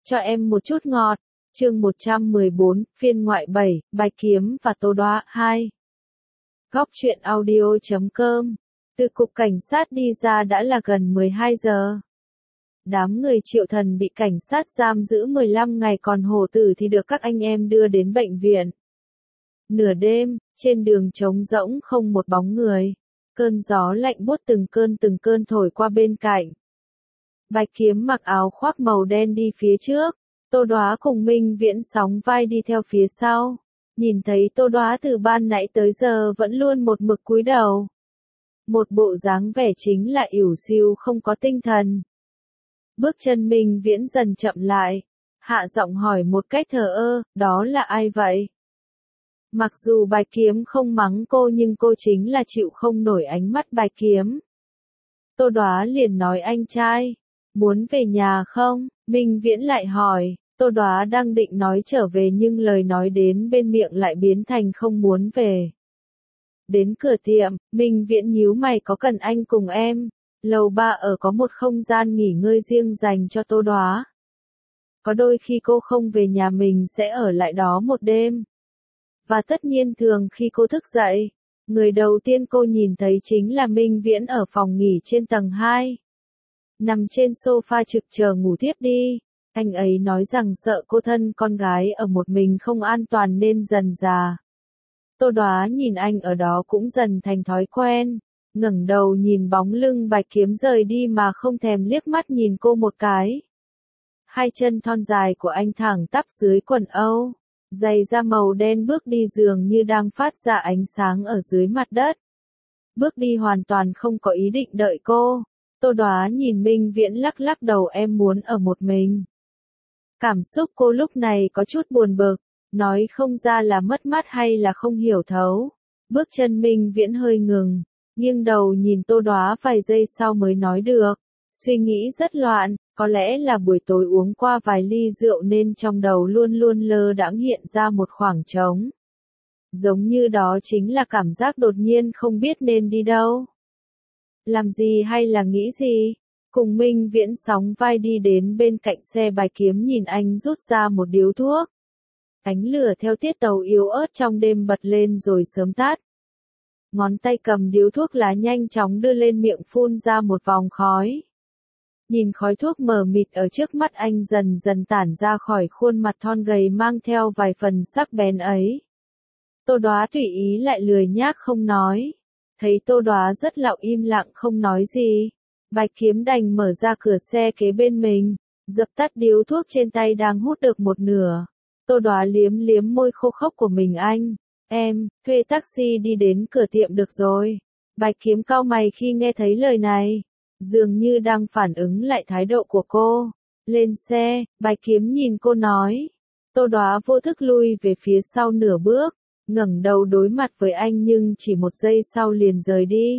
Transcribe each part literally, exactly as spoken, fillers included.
Cho em một chút ngọt. Chương một trăm mười bốn, phiên ngoại bảy, Bạch Kiếm và Tô Đoá hai. Góc truyện audio chấm com. Từ cục cảnh sát đi ra đã là gần mười hai giờ. Đám người Triệu Thần bị cảnh sát giam giữ mười lăm ngày, còn Hổ Tử thì được các anh em đưa đến bệnh viện. Nửa đêm, trên đường trống rỗng không một bóng người. Cơn gió lạnh buốt từng cơn từng cơn thổi qua bên cạnh. Bạch Kiếm mặc áo khoác màu đen đi phía trước. Tô Đoá cùng Minh Viễn sóng vai đi theo phía sau. Nhìn thấy Tô Đoá từ ban nãy tới giờ vẫn luôn một mực cúi đầu. Một bộ dáng vẻ chính là ỉu xìu không có tinh thần. Bước chân Minh Viễn dần chậm lại. Hạ giọng hỏi một cách thờ ơ, đó là ai vậy? Mặc dù Bạch Kiếm không mắng cô nhưng cô chính là chịu không nổi ánh mắt Bạch Kiếm. Tô Đoá liền nói anh trai. Muốn về nhà không? Minh Viễn lại hỏi. Tô Đoá đang định nói trở về nhưng lời nói đến bên miệng lại biến thành không muốn về. Đến cửa tiệm, Minh Viễn nhíu mày, có cần anh cùng em? Lầu ba ở có một không gian nghỉ ngơi riêng dành cho Tô Đoá. Có đôi khi cô không về nhà mình sẽ ở lại đó một đêm. Và tất nhiên thường khi cô thức dậy, người đầu tiên cô nhìn thấy chính là Minh Viễn ở phòng nghỉ trên tầng hai. Nằm trên sofa trực chờ ngủ tiếp đi. Anh ấy nói rằng sợ cô thân con gái ở một mình không an toàn nên dần dà. Tô Đoá nhìn anh ở đó cũng dần thành thói quen. Ngẩng đầu nhìn bóng lưng Bạch Kiếm rời đi mà không thèm liếc mắt nhìn cô một cái. Hai chân thon dài của anh thẳng tắp dưới quần âu. Giày da màu đen bước đi dường như đang phát ra ánh sáng ở dưới mặt đất. Bước đi hoàn toàn không có ý định đợi cô. Tô Đoá nhìn Minh Viễn lắc lắc đầu, em muốn ở một mình. Cảm xúc cô lúc này có chút buồn bực, nói không ra là mất mát hay là không hiểu thấu. Bước chân Minh Viễn hơi ngừng, nghiêng đầu nhìn Tô Đoá vài giây sau mới nói được. Suy nghĩ rất loạn, có lẽ là buổi tối uống qua vài ly rượu nên trong đầu luôn luôn lơ đãng hiện ra một khoảng trống. Giống như đó chính là cảm giác đột nhiên không biết nên đi đâu. Làm gì hay là nghĩ gì? Cùng Minh Viễn sóng vai đi đến bên cạnh xe Bạch Kiếm nhìn anh rút ra một điếu thuốc. Ánh lửa theo tiết tấu yếu ớt trong đêm bật lên rồi sớm tắt. Ngón tay cầm điếu thuốc lá nhanh chóng đưa lên miệng phun ra một vòng khói. Nhìn khói thuốc mờ mịt ở trước mắt anh dần dần tản ra khỏi khuôn mặt thon gầy mang theo vài phần sắc bén ấy. Tô Đoá tùy ý lại lười nhác không nói. Thấy Tô Đoá rất lặng im lặng không nói gì. Bạch Kiếm đành mở ra cửa xe kế bên mình, dập tắt điếu thuốc trên tay đang hút được một nửa. Tô Đoá liếm liếm môi khô khốc của mình anh. Em, thuê taxi đi đến cửa tiệm được rồi. Bạch Kiếm cau mày khi nghe thấy lời này. Dường như đang phản ứng lại thái độ của cô. Lên xe, Bạch Kiếm nhìn cô nói. Tô Đoá vô thức lui về phía sau nửa bước, ngẩng đầu đối mặt với anh nhưng chỉ một giây sau liền rời đi.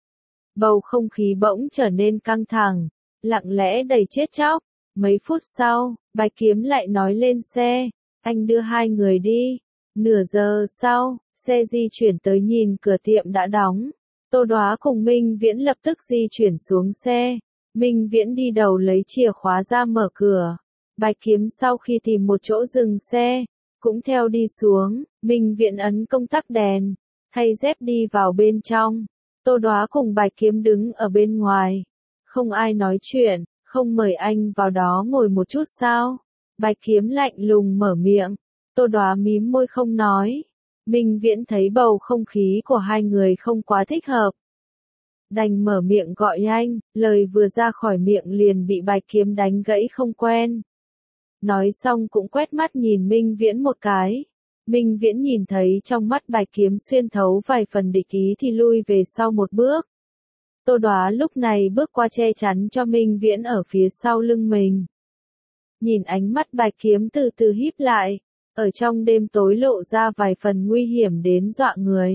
Bầu không khí bỗng trở nên căng thẳng, lặng lẽ đầy chết chóc. Mấy phút sau, Bạch Kiếm lại nói lên xe, anh đưa hai người đi. Nửa giờ sau, xe di chuyển tới nhìn cửa tiệm đã đóng. Tô Đoá cùng Minh Viễn lập tức di chuyển xuống xe. Minh Viễn đi đầu lấy chìa khóa ra mở cửa. Bạch Kiếm sau khi tìm một chỗ dừng xe, cũng theo đi xuống. Minh Viễn ấn công tắc đèn, thay dép đi vào bên trong. Tô Đoá cùng Bạch Kiếm đứng ở bên ngoài. Không ai nói chuyện, không mời anh vào đó ngồi một chút sao? Bạch Kiếm lạnh lùng mở miệng. Tô Đoá mím môi không nói. Minh Viễn thấy bầu không khí của hai người không quá thích hợp. Đành mở miệng gọi anh, lời vừa ra khỏi miệng liền bị Bạch Kiếm đánh gãy không quen. Nói xong cũng quét mắt nhìn Minh Viễn một cái. Minh Viễn nhìn thấy trong mắt Bạch Kiếm xuyên thấu vài phần địch ý thì lui về sau một bước. Tô Đoá lúc này bước qua che chắn cho Minh Viễn ở phía sau lưng mình. Nhìn ánh mắt Bạch Kiếm từ từ híp lại, ở trong đêm tối lộ ra vài phần nguy hiểm đến dọa người.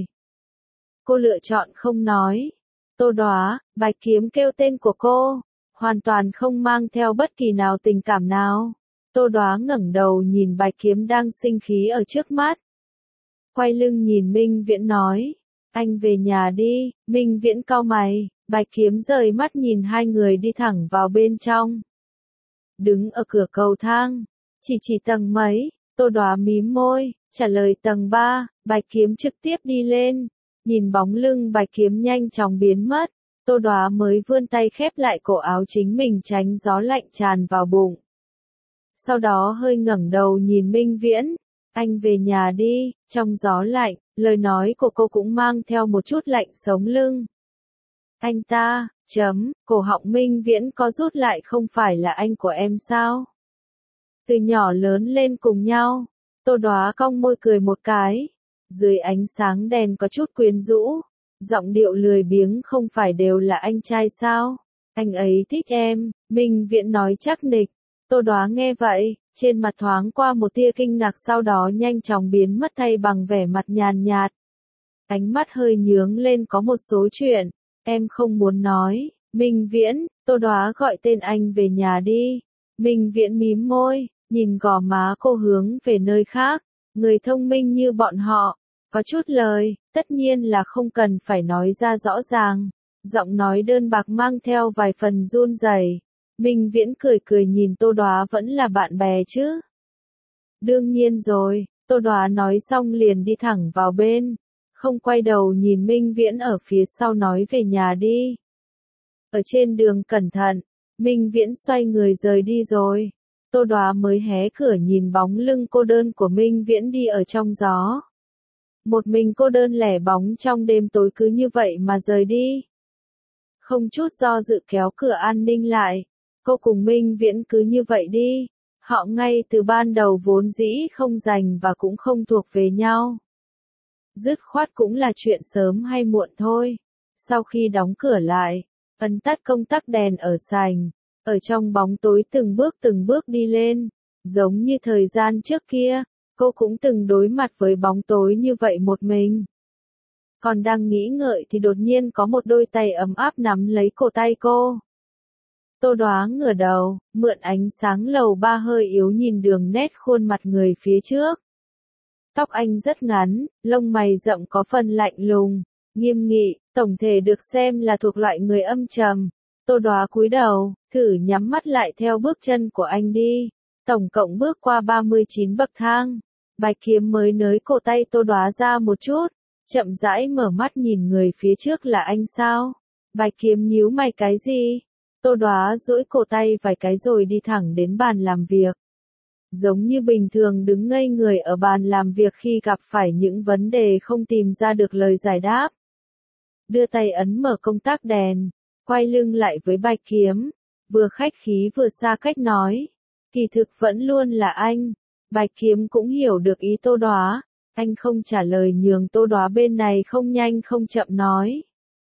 Cô lựa chọn không nói. Tô Đoá, Bạch Kiếm kêu tên của cô, hoàn toàn không mang theo bất kỳ nào tình cảm nào. Tô Đoá ngẩng đầu nhìn Bạch Kiếm đang sinh khí ở trước mắt. Quay lưng nhìn Minh Viễn nói, anh về nhà đi. Minh Viễn cau mày, Bạch Kiếm rời mắt nhìn hai người đi thẳng vào bên trong. đứng ở cửa cầu thang. Chỉ chỉ tầng mấy, Tô Đoá mím môi, trả lời tầng ba, Bạch Kiếm trực tiếp đi lên. Nhìn bóng lưng Bạch Kiếm nhanh chóng biến mất, Tô Đoá mới vươn tay khép lại cổ áo chính mình tránh gió lạnh tràn vào bụng. Sau đó hơi ngẩng đầu nhìn Minh Viễn, anh về nhà đi, trong gió lạnh, lời nói của cô cũng mang theo một chút lạnh sống lưng. Anh ta, chấm, cổ họng Minh Viễn có rút lại, không phải là anh của em sao? Từ nhỏ lớn lên cùng nhau, Tô Đoá cong môi cười một cái, dưới ánh sáng đèn có chút quyến rũ, giọng điệu lười biếng, không phải đều là anh trai sao? Anh ấy thích em, Minh Viễn nói chắc nịch. Tô Đoá nghe vậy, trên mặt thoáng qua một tia kinh ngạc, sau đó nhanh chóng biến mất thay bằng vẻ mặt nhàn nhạt. Ánh mắt hơi nhướng lên, có một số chuyện em không muốn nói. Minh Viễn, Tô Đoá gọi tên anh về nhà đi. Minh Viễn mím môi, nhìn gò má cô hướng về nơi khác. Người thông minh như bọn họ, có chút lời, tất nhiên là không cần phải nói ra rõ ràng. Giọng nói đơn bạc mang theo vài phần run rẩy. Minh Viễn cười cười nhìn Tô Đoá, vẫn là bạn bè chứ? Đương nhiên rồi, Tô Đoá nói xong liền đi thẳng vào bên, không quay đầu nhìn Minh Viễn ở phía sau nói về nhà đi. Ở trên đường cẩn thận, Minh Viễn xoay người rời đi rồi. Tô Đoá mới hé cửa nhìn bóng lưng cô đơn của Minh Viễn đi ở trong gió. Một mình cô đơn lẻ bóng trong đêm tối cứ như vậy mà rời đi. Không chút do dự kéo cửa an ninh lại. Cô cùng Minh Viễn cứ như vậy đi. Họ ngay từ ban đầu vốn dĩ không dành và cũng không thuộc về nhau. Dứt khoát cũng là chuyện sớm hay muộn thôi. Sau khi đóng cửa lại, ấn tắt công tắc đèn ở sành, ở trong bóng tối từng bước từng bước đi lên. Giống như thời gian trước kia, cô cũng từng đối mặt với bóng tối như vậy một mình. Còn đang nghĩ ngợi thì đột nhiên có một đôi tay ấm áp nắm lấy cổ tay cô. Tô Đoá ngửa đầu, mượn ánh sáng lầu ba hơi yếu nhìn đường nét khuôn mặt người phía trước. Tóc anh rất ngắn, lông mày rậm có phần lạnh lùng, nghiêm nghị, tổng thể được xem là thuộc loại người âm trầm. Tô Đoá cúi đầu, thử nhắm mắt lại theo bước chân của anh đi. Tổng cộng bước qua ba mươi chín bậc thang. Bạch Kiếm mới nới cổ tay Tô Đoá ra một chút, chậm rãi mở mắt nhìn người phía trước, là anh sao? Bạch Kiếm nhíu mày, cái gì? Tô Đoá duỗi cổ tay vài cái rồi đi thẳng đến bàn làm việc. Giống như bình thường đứng ngây người ở bàn làm việc khi gặp phải những vấn đề không tìm ra được lời giải đáp. Đưa tay ấn mở công tắc đèn, quay lưng lại với Bạch Kiếm, vừa khách khí vừa xa cách nói. Kỳ thực vẫn luôn là anh. Bạch Kiếm cũng hiểu được ý Tô Đoá. Anh không trả lời nhường Tô Đoá bên này không nhanh không chậm nói.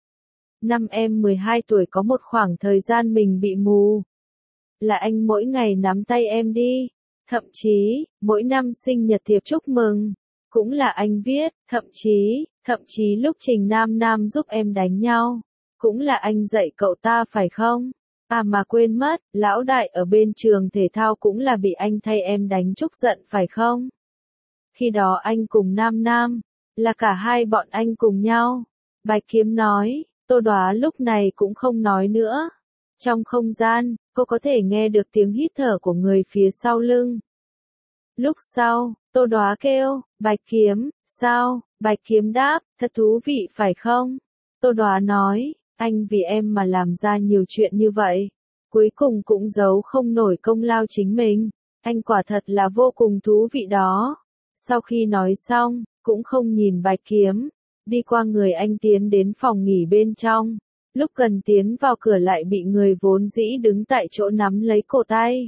Năm em mười hai tuổi có một khoảng thời gian mình bị mù. Là anh mỗi ngày nắm tay em đi. Thậm chí, mỗi năm sinh nhật thiệp chúc mừng, cũng là anh viết, thậm chí, thậm chí lúc Trình Nam Nam giúp em đánh nhau, cũng là anh dạy cậu ta phải không? À mà quên mất, lão đại ở bên trường thể thao cũng là bị anh thay em đánh chúc giận phải không? Khi đó anh cùng Nam Nam, là cả hai bọn anh cùng nhau. Bạch Kiếm nói, Tô Đoá lúc này cũng không nói nữa. Trong không gian, cô có thể nghe được tiếng hít thở của người phía sau lưng. Lúc sau, Tô Đoá kêu, Bạch Kiếm, sao? Bạch Kiếm đáp, thật thú vị phải không? Tô Đoá nói, anh vì em mà làm ra nhiều chuyện như vậy. Cuối cùng cũng giấu không nổi công lao chính mình. Anh quả thật là vô cùng thú vị đó. Sau khi nói xong, cũng không nhìn Bạch Kiếm, đi qua người anh tiến đến phòng nghỉ bên trong. Lúc gần tiến vào cửa lại bị người vốn dĩ đứng tại chỗ nắm lấy cổ tay.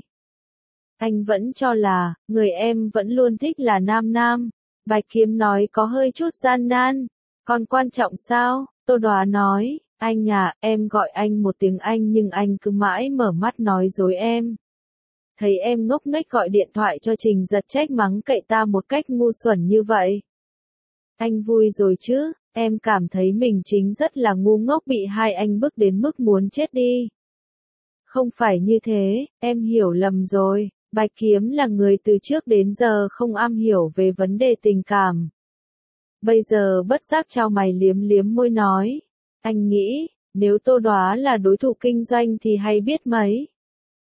Anh vẫn cho là, người em vẫn luôn thích là Nam Nam. Bạch Kiếm nói có hơi chút gian nan. Còn quan trọng sao? Tô Đoá nói, anh à, em gọi anh một tiếng anh nhưng anh cứ mãi mở mắt nói dối em. Thấy em ngốc nghếch gọi điện thoại cho Trình Giật trách mắng cậy ta một cách ngu xuẩn như vậy. Anh vui rồi chứ, em cảm thấy mình chính rất là ngu ngốc bị hai anh bức đến mức muốn chết đi. Không phải như thế, em hiểu lầm rồi, Bạch Kiếm là người từ trước đến giờ không am hiểu về vấn đề tình cảm. Bây giờ bất giác chau mày liếm liếm môi nói, anh nghĩ, nếu Tô Đoá là đối thủ kinh doanh thì hay biết mấy.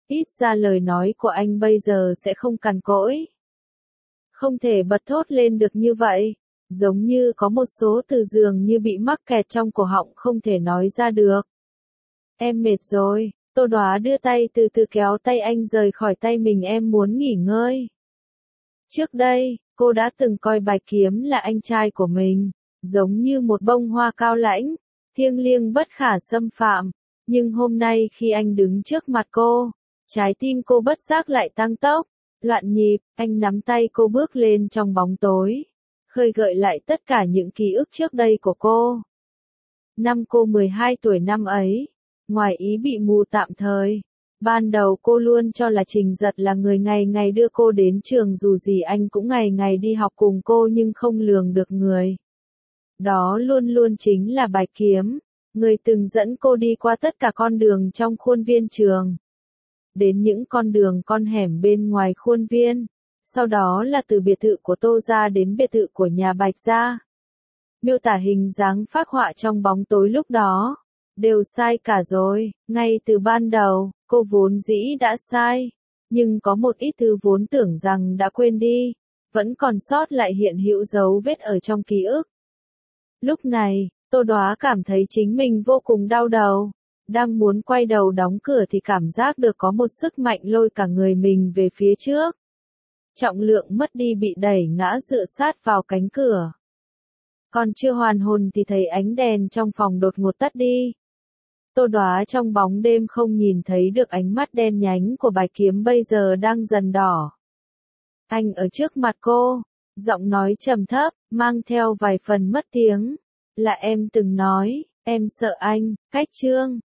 Ít ra lời nói của anh bây giờ sẽ không cằn cỗi. Không thể bật thốt lên được như vậy. Giống như có một số từ dường như bị mắc kẹt trong cổ họng không thể nói ra được. Em mệt rồi, Tô Đoá đưa tay từ từ kéo tay anh rời khỏi tay mình, em muốn nghỉ ngơi. Trước đây, cô đã từng coi Bạch Kiếm là anh trai của mình, giống như một bông hoa cao lãnh, thiêng liêng bất khả xâm phạm. Nhưng hôm nay khi anh đứng trước mặt cô, trái tim cô bất giác lại tăng tốc, loạn nhịp, anh nắm tay cô bước lên trong bóng tối, khơi gợi lại tất cả những ký ức trước đây của cô. Năm cô mười hai tuổi năm ấy, ngoài ý bị mù tạm thời, ban đầu cô luôn cho là Trình Giật là người ngày ngày đưa cô đến trường, dù gì anh cũng ngày ngày đi học cùng cô, nhưng không lường được người đó luôn luôn chính là Bạch Kiếm, người từng dẫn cô đi qua tất cả con đường trong khuôn viên trường, đến những con đường con hẻm bên ngoài khuôn viên, sau đó là từ biệt thự của Tô gia đến biệt thự của nhà Bạch gia. Miêu tả hình dáng phác họa trong bóng tối lúc đó, đều sai cả rồi, ngay từ ban đầu, cô vốn dĩ đã sai, nhưng có một ít thứ vốn tưởng rằng đã quên đi, vẫn còn sót lại hiện hữu dấu vết ở trong ký ức. Lúc này, Tô Đoá cảm thấy chính mình vô cùng đau đầu, đang muốn quay đầu đóng cửa thì cảm giác được có một sức mạnh lôi cả người mình về phía trước. Trọng lượng mất đi bị đẩy ngã dựa sát vào cánh cửa. Còn chưa hoàn hồn thì thấy ánh đèn trong phòng đột ngột tắt đi. Tô Đoá trong bóng đêm không nhìn thấy được ánh mắt đen nhánh của Bạch Kiếm bây giờ đang dần đỏ. Anh ở trước mặt cô, giọng nói trầm thấp, mang theo vài phần mất tiếng. Là em từng nói, em sợ anh, cách Trương.